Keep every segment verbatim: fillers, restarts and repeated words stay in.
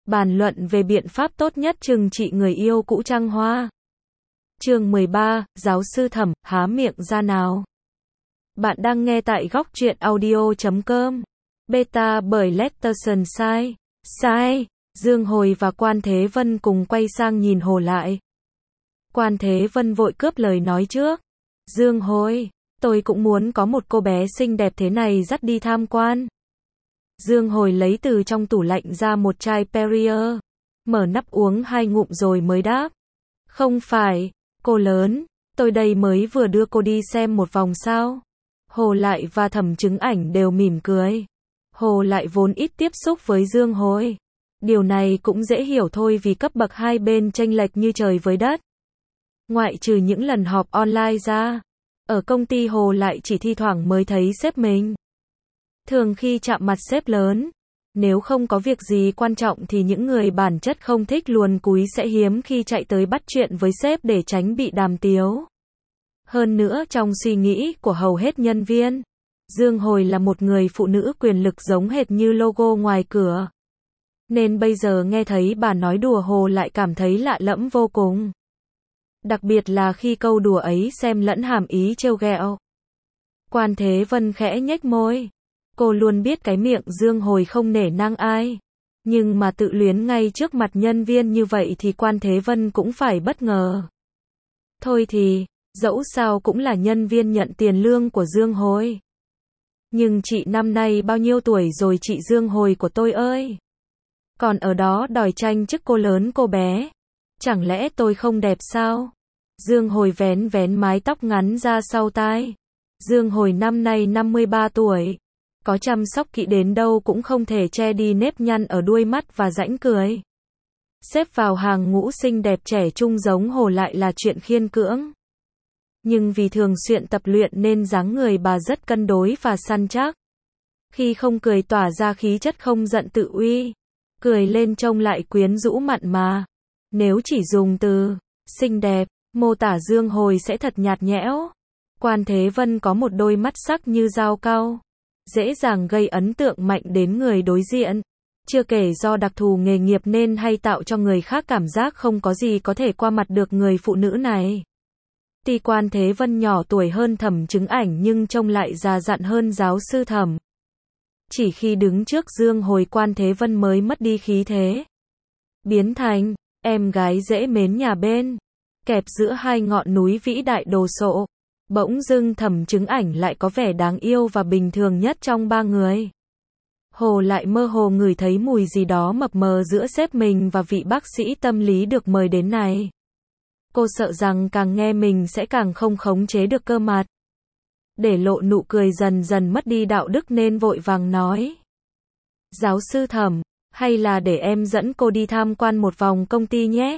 Bàn luận về biện pháp tốt nhất trừng trị người yêu cũ trăng hoa. Chương mười ba, giáo sư Thẩm, há miệng ra nào. Bạn đang nghe tại góc truyện audio chấm com. Beta bởi Letterson sai. Sai. Dương Hồi và Quan Thế Vân cùng quay sang nhìn Hồ lại. Quan Thế Vân vội cướp lời nói trước. Dương Hồi, tôi cũng muốn có một cô bé xinh đẹp thế này dắt đi tham quan. Dương Hồi lấy từ trong tủ lạnh ra một chai Perrier, mở nắp uống hai ngụm rồi mới đáp. Không phải, cô lớn, tôi đây mới vừa đưa cô đi xem một vòng sao. Hồ Lại và Thẩm Chứng Ảnh đều mỉm cười. Hồ Lại vốn ít tiếp xúc với Dương Hồi. Điều này cũng dễ hiểu thôi vì cấp bậc hai bên chênh lệch như trời với đất. Ngoại trừ những lần họp online ra, ở công ty Hồ Lại chỉ thi thoảng mới thấy sếp mình. Thường khi chạm mặt sếp lớn, nếu không có việc gì quan trọng thì những người bản chất không thích luồn cúi sẽ hiếm khi chạy tới bắt chuyện với sếp để tránh bị đàm tiếu. Hơn nữa trong suy nghĩ của hầu hết nhân viên, Dương Hồi là một người phụ nữ quyền lực giống hệt như logo ngoài cửa. Nên bây giờ nghe thấy bà nói đùa Hồ lại cảm thấy lạ lẫm vô cùng. Đặc biệt là khi câu đùa ấy xem lẫn hàm ý trêu ghẹo. Quan Thế Vân khẽ nhếch môi. Cô luôn biết cái miệng Dương Hồi không nể nang ai. Nhưng mà tự luyến ngay trước mặt nhân viên như vậy thì Quan Thế Vân cũng phải bất ngờ. Thôi thì, dẫu sao cũng là nhân viên nhận tiền lương của Dương Hồi. Nhưng chị năm nay bao nhiêu tuổi rồi chị Dương Hồi của tôi ơi? Còn ở đó đòi tranh chức cô lớn cô bé. Chẳng lẽ tôi không đẹp sao? Dương Hồi vén vén mái tóc ngắn ra sau tai. Dương Hồi năm nay năm mươi ba tuổi. Có chăm sóc kỹ đến đâu cũng không thể che đi nếp nhăn ở đuôi mắt và rãnh cười. Xếp vào hàng ngũ xinh đẹp trẻ trung giống Hồ Lại là chuyện khiên cưỡng. Nhưng vì thường xuyên tập luyện nên dáng người bà rất cân đối và săn chắc. Khi không cười tỏa ra khí chất không giận tự uy. Cười lên trông lại quyến rũ mặn mà. Nếu chỉ dùng từ xinh đẹp, mô tả Dương Hồi sẽ thật nhạt nhẽo. Quan Thế Vân có một đôi mắt sắc như dao cau. Dễ dàng gây ấn tượng mạnh đến người đối diện. Chưa kể do đặc thù nghề nghiệp nên hay tạo cho người khác cảm giác không có gì có thể qua mặt được người phụ nữ này. Tuy Quan Thế Vân nhỏ tuổi hơn Thẩm Chứng Ảnh nhưng trông lại già dặn hơn giáo sư Thẩm. Chỉ khi đứng trước Dương Hồi Quan Thế Vân mới mất đi khí thế. Biến thành em gái dễ mến nhà bên. Kẹp giữa hai ngọn núi vĩ đại đồ sộ. Bỗng dưng Thẩm Chứng Ảnh lại có vẻ đáng yêu và bình thường nhất trong ba người. Hồ lại mơ hồ ngửi thấy mùi gì đó mập mờ giữa sếp mình và vị bác sĩ tâm lý được mời đến này. Cô sợ rằng càng nghe mình sẽ càng không khống chế được cơ mặt. Để lộ nụ cười dần dần mất đi đạo đức nên vội vàng nói. Giáo sư Thẩm, hay là để em dẫn cô đi tham quan một vòng công ty nhé?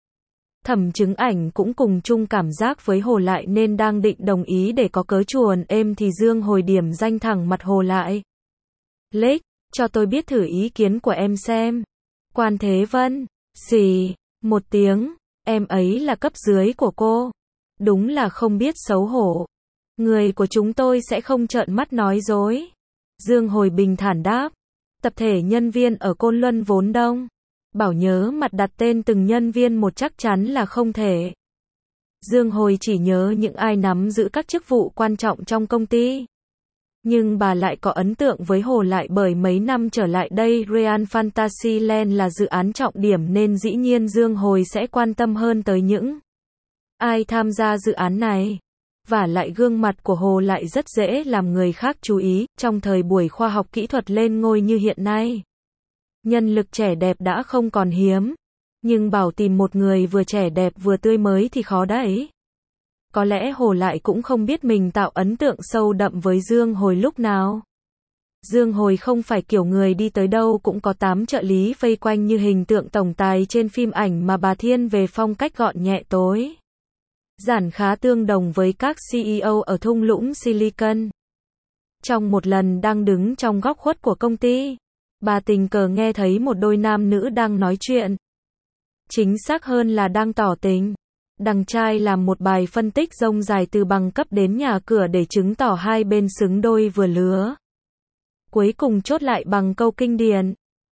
Thẩm Chứng Ảnh cũng cùng chung cảm giác với Hồ Lại nên đang định đồng ý để có cớ chuồn êm thì Dương Hồi điểm danh thẳng mặt Hồ Lại. Lích, cho tôi biết thử ý kiến của em xem. Quan Thế Vân, xì, một tiếng, em ấy là cấp dưới của cô. Đúng là không biết xấu hổ. Người của chúng tôi sẽ không trợn mắt nói dối. Dương Hồi bình thản đáp. Tập thể nhân viên ở Côn Luân vốn đông. Bảo nhớ mặt đặt tên từng nhân viên một chắc chắn là không thể. Dương Hồi chỉ nhớ những ai nắm giữ các chức vụ quan trọng trong công ty. Nhưng bà lại có ấn tượng với Hồ Lại bởi mấy năm trở lại đây Real Fantasyland là dự án trọng điểm nên dĩ nhiên Dương Hồi sẽ quan tâm hơn tới những ai tham gia dự án này. Và lại gương mặt của Hồ Lại rất dễ làm người khác chú ý trong thời buổi khoa học kỹ thuật lên ngôi như hiện nay. Nhân lực trẻ đẹp đã không còn hiếm, nhưng bảo tìm một người vừa trẻ đẹp vừa tươi mới thì khó đấy. Có lẽ Hồ Lại cũng không biết mình tạo ấn tượng sâu đậm với Dương Hồi lúc nào. Dương Hồi không phải kiểu người đi tới đâu cũng có tám trợ lý vây quanh như hình tượng tổng tài trên phim ảnh mà bà thiên về phong cách gọn nhẹ tối giản khá tương đồng với các xê e ô ở thung lũng Silicon. Trong một lần đang đứng trong góc khuất của công ty, bà tình cờ nghe thấy một đôi nam nữ đang nói chuyện. Chính xác hơn là đang tỏ tình. Đằng trai làm một bài phân tích rông dài từ bằng cấp đến nhà cửa để chứng tỏ hai bên xứng đôi vừa lứa. Cuối cùng chốt lại bằng câu kinh điển.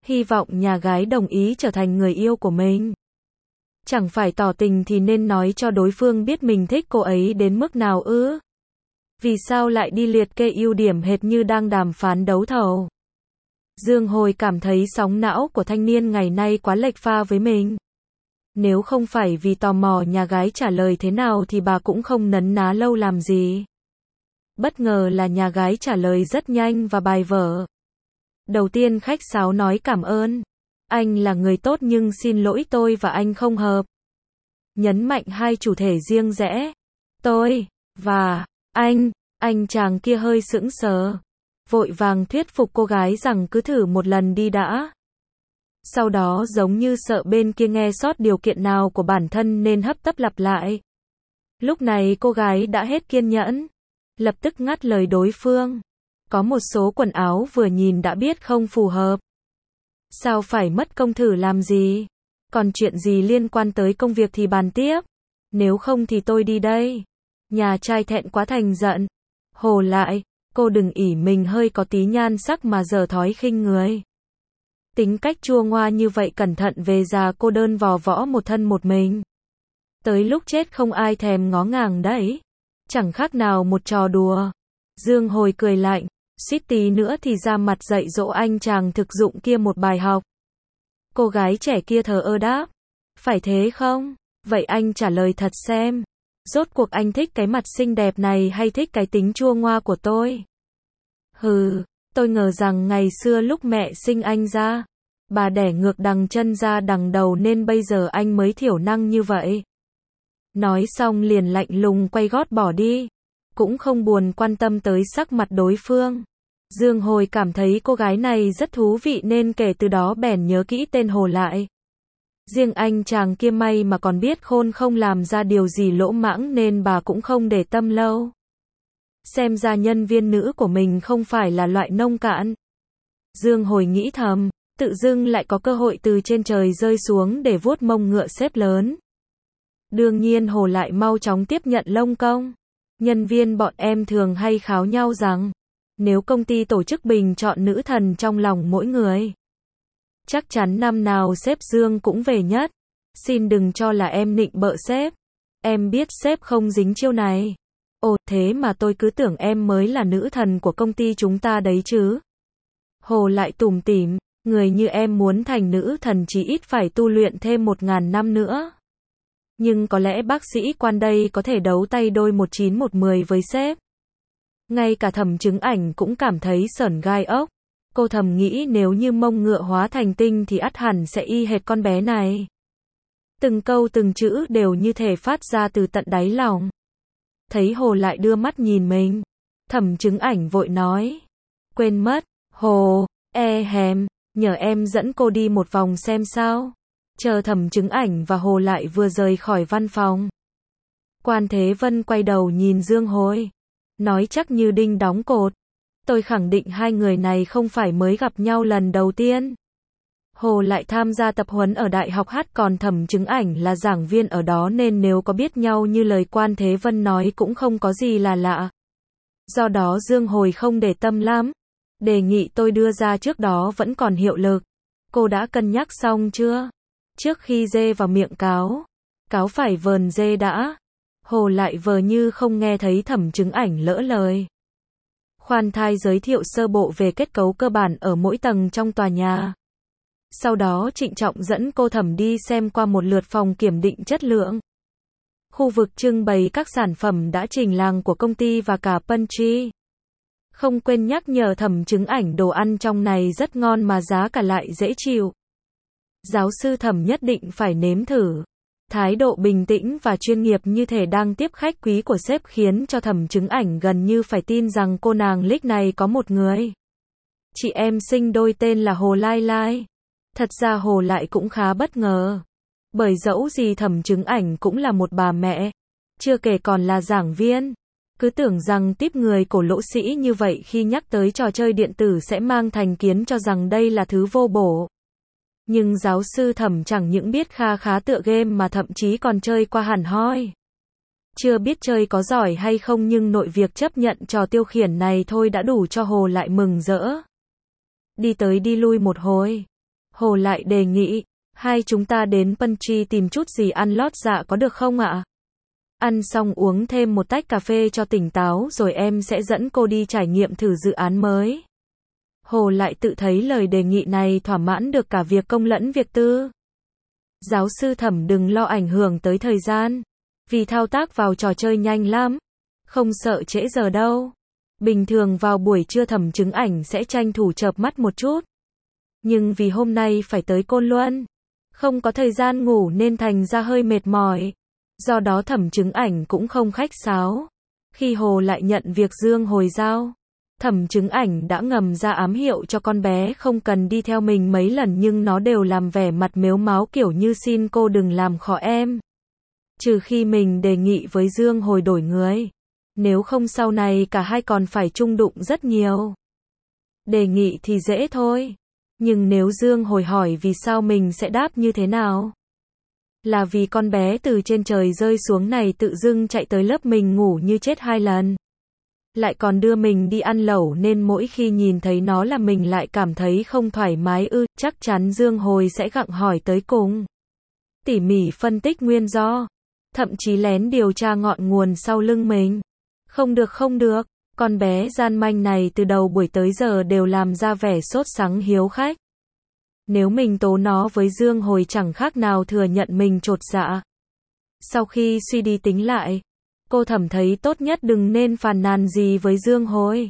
hy vọng nhà gái đồng ý trở thành người yêu của mình. Chẳng phải tỏ tình thì nên nói cho đối phương biết mình thích cô ấy đến mức nào ư? Vì sao lại đi liệt kê ưu điểm hệt như đang đàm phán đấu thầu? Dương Hồi cảm thấy sóng não của thanh niên ngày nay quá lệch pha với mình. Nếu không phải vì tò mò nhà gái trả lời thế nào thì bà cũng không nấn ná lâu làm gì. Bất ngờ là nhà gái trả lời rất nhanh và bài vở. Đầu tiên khách sáo nói cảm ơn. Anh là người tốt nhưng xin lỗi tôi và anh không hợp. Nhấn mạnh hai chủ thể riêng rẽ. Tôi, và, anh, anh chàng kia hơi sững sờ. Vội vàng thuyết phục cô gái rằng cứ thử một lần đi đã. Sau đó giống như sợ bên kia nghe sót điều kiện nào của bản thân nên hấp tấp lặp lại. Lúc này cô gái đã hết kiên nhẫn. Lập tức ngắt lời đối phương. Có một số quần áo vừa nhìn đã biết không phù hợp. Sao phải mất công thử làm gì? Còn chuyện gì liên quan tới công việc thì bàn tiếp. Nếu không thì tôi đi đây. Nhà trai thẹn quá thành giận. Hồ lại, cô đừng ỷ mình hơi có tí nhan sắc mà dở thói khinh người. Tính cách chua ngoa như vậy cẩn thận về già cô đơn vò võ một thân một mình. Tới lúc chết không ai thèm ngó ngàng đấy. Chẳng khác nào một trò đùa. Dương Hồi cười lạnh, suýt tí nữa thì ra mặt dạy dỗ anh chàng thực dụng kia một bài học. Cô gái trẻ kia thờ ơ đáp. Phải thế không? Vậy anh trả lời thật xem. Rốt cuộc anh thích cái mặt xinh đẹp này hay thích cái tính chua ngoa của tôi? Hừ, tôi ngờ rằng ngày xưa lúc mẹ sinh anh ra, bà đẻ ngược đằng chân ra đằng đầu nên bây giờ anh mới thiểu năng như vậy. Nói xong liền lạnh lùng quay gót bỏ đi. Cũng không buồn quan tâm tới sắc mặt đối phương. Dương Hồi cảm thấy cô gái này rất thú vị nên kể từ đó bèn nhớ kỹ tên Hồ lại. Riêng anh chàng kia may mà còn biết khôn không làm ra điều gì lỗ mãng nên bà cũng không để tâm lâu. Xem ra nhân viên nữ của mình không phải là loại nông cạn. Dương Hồi nghĩ thầm, tự dưng lại có cơ hội từ trên trời rơi xuống để vuốt mông ngựa xếp lớn. Đương nhiên Hồ lại mau chóng tiếp nhận lông công. Nhân viên bọn em thường hay kháo nhau rằng, nếu công ty tổ chức bình chọn nữ thần trong lòng mỗi người, chắc chắn năm nào sếp Dương cũng về nhất. Xin đừng cho là em nịnh bợ sếp. Em biết sếp không dính chiêu này. Ồ, thế mà tôi cứ tưởng em mới là nữ thần của công ty chúng ta đấy chứ. Hồ lại tủm tỉm, người như em muốn thành nữ thần chỉ ít phải tu luyện thêm một ngàn năm nữa. Nhưng có lẽ bác sĩ quan đây có thể đấu tay đôi một chín một mười với sếp. Ngay cả Thẩm Chứng Ảnh cũng cảm thấy sởn gai ốc. Cô thầm nghĩ nếu như mông ngựa hóa thành tinh thì ắt hẳn sẽ y hệt con bé này. Từng câu từng chữ đều như thể phát ra từ tận đáy lòng. Thấy Hồ lại đưa mắt nhìn mình, Thẩm Chứng Ảnh vội nói. Quên mất, Hồ, e hèm, nhờ em dẫn cô đi một vòng xem sao. Chờ Thẩm Chứng Ảnh và Hồ lại vừa rời khỏi văn phòng. Quan Thế Vân quay đầu nhìn Dương Hồi, nói chắc như đinh đóng cột. Tôi khẳng định hai người này không phải mới gặp nhau lần đầu tiên. Hồ lại tham gia tập huấn ở Đại học Hát còn Thẩm Chứng Ảnh là giảng viên ở đó nên nếu có biết nhau như lời Quan Thế Vân nói cũng không có gì là lạ. Do đó Dương Hồi không để tâm lắm. Đề nghị tôi đưa ra trước đó vẫn còn hiệu lực. Cô đã cân nhắc xong chưa? Trước khi dê vào miệng cáo, cáo phải vờn dê đã. Hồ lại vờ như không nghe thấy Thẩm Chứng Ảnh lỡ lời. Khoan thai giới thiệu sơ bộ về kết cấu cơ bản ở mỗi tầng trong tòa nhà. Sau đó trịnh trọng dẫn cô Thẩm đi xem qua một lượt phòng kiểm định chất lượng. Khu vực trưng bày các sản phẩm đã trình làng của công ty và cả pantry. Không quên nhắc nhở Thẩm Chứng Ảnh đồ ăn trong này rất ngon mà giá cả lại dễ chịu. Giáo sư Thẩm nhất định phải nếm thử. Thái độ bình tĩnh và chuyên nghiệp như thể đang tiếp khách quý của sếp khiến cho Thẩm Chứng Ảnh gần như phải tin rằng cô nàng Lích này có một người. Chị em sinh đôi tên là Hồ Lai Lai. Thật ra Hồ lại cũng khá bất ngờ. Bởi dẫu gì Thẩm Chứng Ảnh cũng là một bà mẹ. Chưa kể còn là giảng viên. Cứ tưởng rằng típ người cổ lỗ sĩ như vậy khi nhắc tới trò chơi điện tử sẽ mang thành kiến cho rằng đây là thứ vô bổ. Nhưng giáo sư Thẩm chẳng những biết kha khá tựa game mà thậm chí còn chơi qua hẳn hoi. Chưa biết chơi có giỏi hay không nhưng nội việc chấp nhận trò tiêu khiển này thôi đã đủ cho Hồ lại mừng rỡ. Đi tới đi lui một hồi, Hồ lại đề nghị, hai chúng ta đến Punchy tìm chút gì ăn lót dạ có được không ạ? Ăn xong uống thêm một tách cà phê cho tỉnh táo rồi em sẽ dẫn cô đi trải nghiệm thử dự án mới. Hồ lại tự thấy lời đề nghị này thỏa mãn được cả việc công lẫn việc tư. Giáo sư Thẩm đừng lo ảnh hưởng tới thời gian. Vì thao tác vào trò chơi nhanh lắm. Không sợ trễ giờ đâu. Bình thường vào buổi trưa Thẩm Chứng Ảnh sẽ tranh thủ chợp mắt một chút. Nhưng vì hôm nay phải tới Côn Luân. Không có thời gian ngủ nên thành ra hơi mệt mỏi. Do đó Thẩm Chứng Ảnh cũng không khách sáo. Khi Hồ lại nhận việc Dương hồi giao, Thẩm Chứng Ảnh đã ngầm ra ám hiệu cho con bé không cần đi theo mình mấy lần nhưng nó đều làm vẻ mặt mếu máo kiểu như xin cô đừng làm khó em. Trừ khi mình đề nghị với Dương hồi đổi người. Nếu không sau này cả hai còn phải chung đụng rất nhiều. Đề nghị thì dễ thôi. Nhưng nếu Dương hồi hỏi vì sao mình sẽ đáp như thế nào? Là vì con bé từ trên trời rơi xuống này tự dưng chạy tới lớp mình ngủ như chết hai lần. Lại còn đưa mình đi ăn lẩu nên mỗi khi nhìn thấy nó là mình lại cảm thấy không thoải mái ư, chắc chắn Dương hồi sẽ gặng hỏi tới cùng. Tỉ mỉ phân tích nguyên do. Thậm chí lén điều tra ngọn nguồn sau lưng mình. Không được không được, con bé gian manh này từ đầu buổi tới giờ đều làm ra vẻ sốt sắng hiếu khách. Nếu mình tố nó với Dương hồi chẳng khác nào thừa nhận mình chột dạ. Sau khi suy đi tính lại, cô Thẩm thấy tốt nhất đừng nên phàn nàn gì với Dương hồi.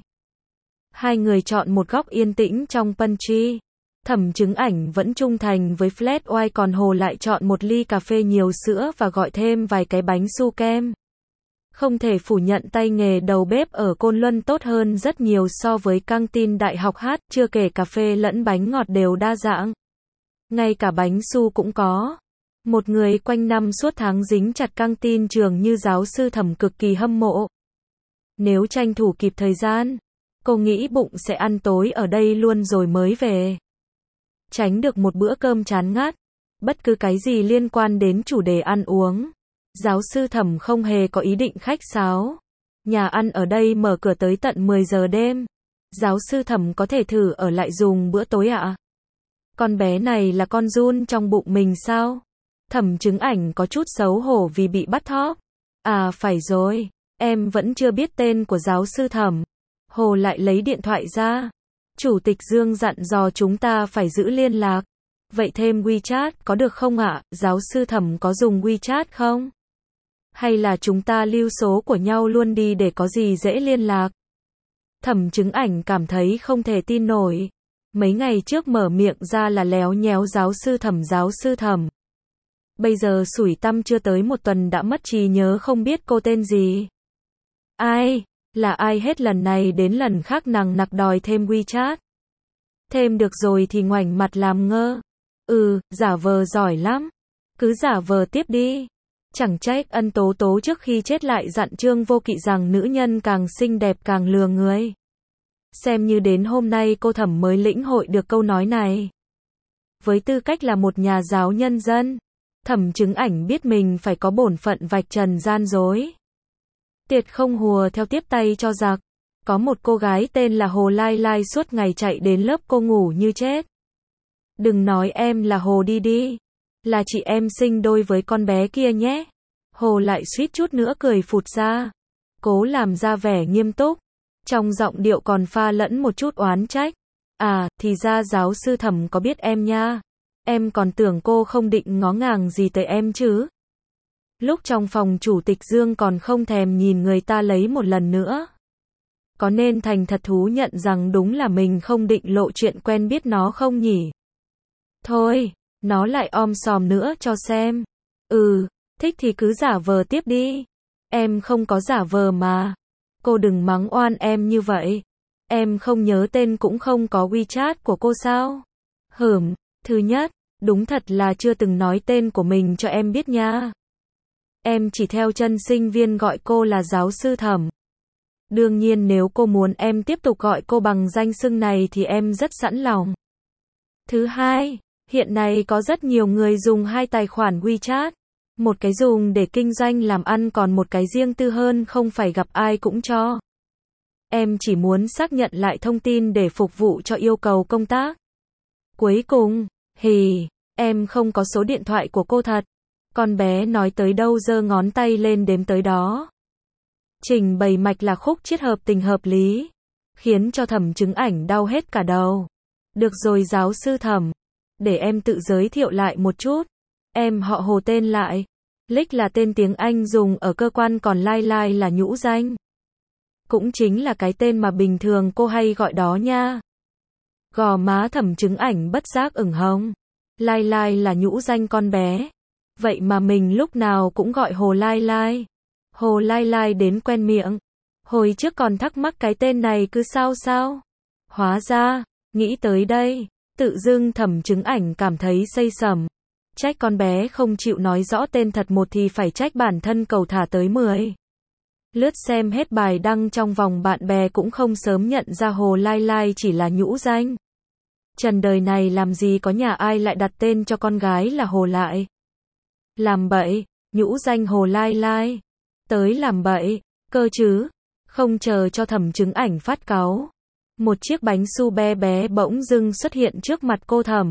Hai người chọn một góc yên tĩnh trong Punchy. Thẩm Chứng Ảnh vẫn trung thành với flat white còn Hồ lại chọn một ly cà phê nhiều sữa và gọi thêm vài cái bánh su kem. Không thể phủ nhận tay nghề đầu bếp ở Côn Luân tốt hơn rất nhiều so với căng tin đại học hát, chưa kể cà phê lẫn bánh ngọt đều đa dạng. Ngay cả bánh su cũng có. Một người quanh năm suốt tháng dính chặt căng tin trường như giáo sư Thẩm cực kỳ hâm mộ. Nếu tranh thủ kịp thời gian, cô nghĩ bụng sẽ ăn tối ở đây luôn rồi mới về. Tránh được một bữa cơm chán ngắt. Bất cứ cái gì liên quan đến chủ đề ăn uống. Giáo sư Thẩm không hề có ý định khách sáo. Nhà ăn ở đây mở cửa tới tận mười giờ đêm. Giáo sư Thẩm có thể thử ở lại dùng bữa tối ạ? Con bé này là con giun trong bụng mình sao? Thẩm Chứng Ảnh có chút xấu hổ vì bị bắt thóp. À phải rồi, em vẫn chưa biết tên của giáo sư Thẩm. Hồ lại lấy điện thoại ra. Chủ tịch Dương dặn dò chúng ta phải giữ liên lạc. Vậy thêm WeChat có được không ạ? Giáo sư Thẩm có dùng WeChat không? Hay là chúng ta lưu số của nhau luôn đi để có gì dễ liên lạc? Thẩm Chứng Ảnh cảm thấy không thể tin nổi. Mấy ngày trước mở miệng ra là léo nhéo giáo sư Thẩm giáo sư Thẩm. Bây giờ sủi tăm chưa tới một tuần đã mất trí nhớ không biết cô tên gì. Ai? Là ai hết lần này đến lần khác nằng nặc đòi thêm WeChat. Thêm được rồi thì ngoảnh mặt làm ngơ. Ừ, giả vờ giỏi lắm. Cứ giả vờ tiếp đi. Chẳng trách Ân Tố Tố trước khi chết lại dặn Trương Vô Kỵ rằng nữ nhân càng xinh đẹp càng lừa người. Xem như đến hôm nay cô Thẩm mới lĩnh hội được câu nói này. Với tư cách là một nhà giáo nhân dân, Thẩm Chứng Ảnh biết mình phải có bổn phận vạch trần gian dối. Tiệt không hùa theo tiếp tay cho giặc. Có một cô gái tên là Hồ Lai Lai suốt ngày chạy đến lớp cô ngủ như chết. Đừng nói em là Hồ đi đi. Là chị em sinh đôi với con bé kia nhé. Hồ lại suýt chút nữa cười phụt ra. Cố làm ra vẻ nghiêm túc. Trong giọng điệu còn pha lẫn một chút oán trách. À, thì ra giáo sư Thẩm có biết em nha. Em còn tưởng cô không định ngó ngàng gì tới em chứ. Lúc trong phòng chủ tịch Dương còn không thèm nhìn người ta lấy một lần nữa. Có nên thành thật thú nhận rằng đúng là mình không định lộ chuyện quen biết nó không nhỉ? Thôi, nó lại om sòm nữa cho xem. Ừ, thích thì cứ giả vờ tiếp đi. Em không có giả vờ mà. Cô đừng mắng oan em như vậy. Em không nhớ tên cũng không có WeChat của cô sao? Hửm, thứ nhất, đúng thật là chưa từng nói tên của mình cho em biết nha. Em chỉ theo chân sinh viên gọi cô là giáo sư Thẩm. Đương nhiên nếu cô muốn em tiếp tục gọi cô bằng danh xưng này thì em rất sẵn lòng. Thứ hai, hiện nay có rất nhiều người dùng hai tài khoản WeChat. Một cái dùng để kinh doanh làm ăn còn một cái riêng tư hơn không phải gặp ai cũng cho. Em chỉ muốn xác nhận lại thông tin để phục vụ cho yêu cầu công tác. Cuối cùng, Hì, em không có số điện thoại của cô thật. Con bé nói tới đâu giơ ngón tay lên đếm tới đó. Trình bày mạch là khúc chiết hợp tình hợp lý, khiến cho Thẩm Chứng Ảnh đau hết cả đầu. Được rồi giáo sư Thẩm, để em tự giới thiệu lại một chút. Em họ Hồ tên lại. Lick là tên tiếng Anh dùng ở cơ quan, còn Lai Lai là nhũ danh. Cũng chính là cái tên mà bình thường cô hay gọi đó nha. Gò má Thẩm Chứng Ảnh bất giác ửng hồng. Lai Lai là nhũ danh con bé. Vậy mà mình lúc nào cũng gọi Hồ Lai Lai. Hồ Lai Lai đến quen miệng. Hồi trước còn thắc mắc cái tên này cứ sao sao. Hóa ra, nghĩ tới đây, tự dưng Thẩm Chứng Ảnh cảm thấy xây sẩm. Trách con bé không chịu nói rõ tên thật một thì phải trách bản thân cầu thả tới mười. Lướt xem hết bài đăng trong vòng bạn bè cũng không sớm nhận ra Hồ Lai Lai chỉ là nhũ danh. Trần đời này làm gì có nhà ai lại đặt tên cho con gái là Hồ lại. Làm bậy, nhũ danh Hồ Lai Lai. Tới làm bậy, cơ chứ. Không chờ cho Thẩm Chứng Ảnh phát cáu. Một chiếc bánh su bé bé bỗng dưng xuất hiện trước mặt cô Thẩm.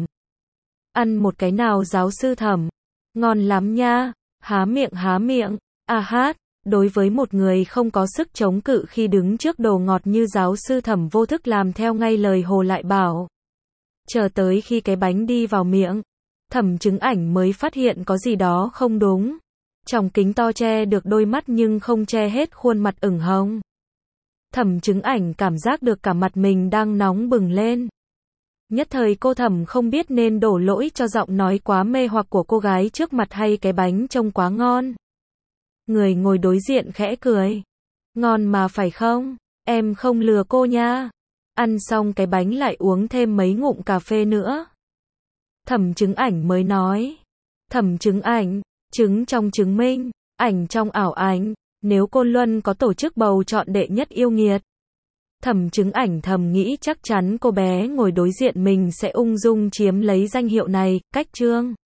Ăn một cái nào giáo sư Thẩm. Ngon lắm nha. Há miệng há miệng. À hát, đối với một người không có sức chống cự khi đứng trước đồ ngọt như giáo sư Thẩm, vô thức làm theo ngay lời Hồ lại bảo. Chờ tới khi cái bánh đi vào miệng, Thẩm Chứng Ảnh mới phát hiện có gì đó không đúng. Tròng kính to che được đôi mắt nhưng không che hết khuôn mặt ửng hồng. Thẩm Chứng Ảnh cảm giác được cả mặt mình đang nóng bừng lên. Nhất thời cô Thẩm không biết nên đổ lỗi cho giọng nói quá mê hoặc của cô gái trước mặt hay cái bánh trông quá ngon. Người ngồi đối diện khẽ cười. Ngon mà phải không? Em không lừa cô nha. Ăn xong cái bánh lại uống thêm mấy ngụm cà phê nữa. Thẩm Chứng Ảnh mới nói. Thẩm Chứng Ảnh, chứng trong chứng minh, ảnh trong ảo ảnh, nếu Côn Luân có tổ chức bầu chọn đệ nhất yêu nghiệt. Thẩm Chứng Ảnh thầm nghĩ chắc chắn cô bé ngồi đối diện mình sẽ ung dung chiếm lấy danh hiệu này. Cách chương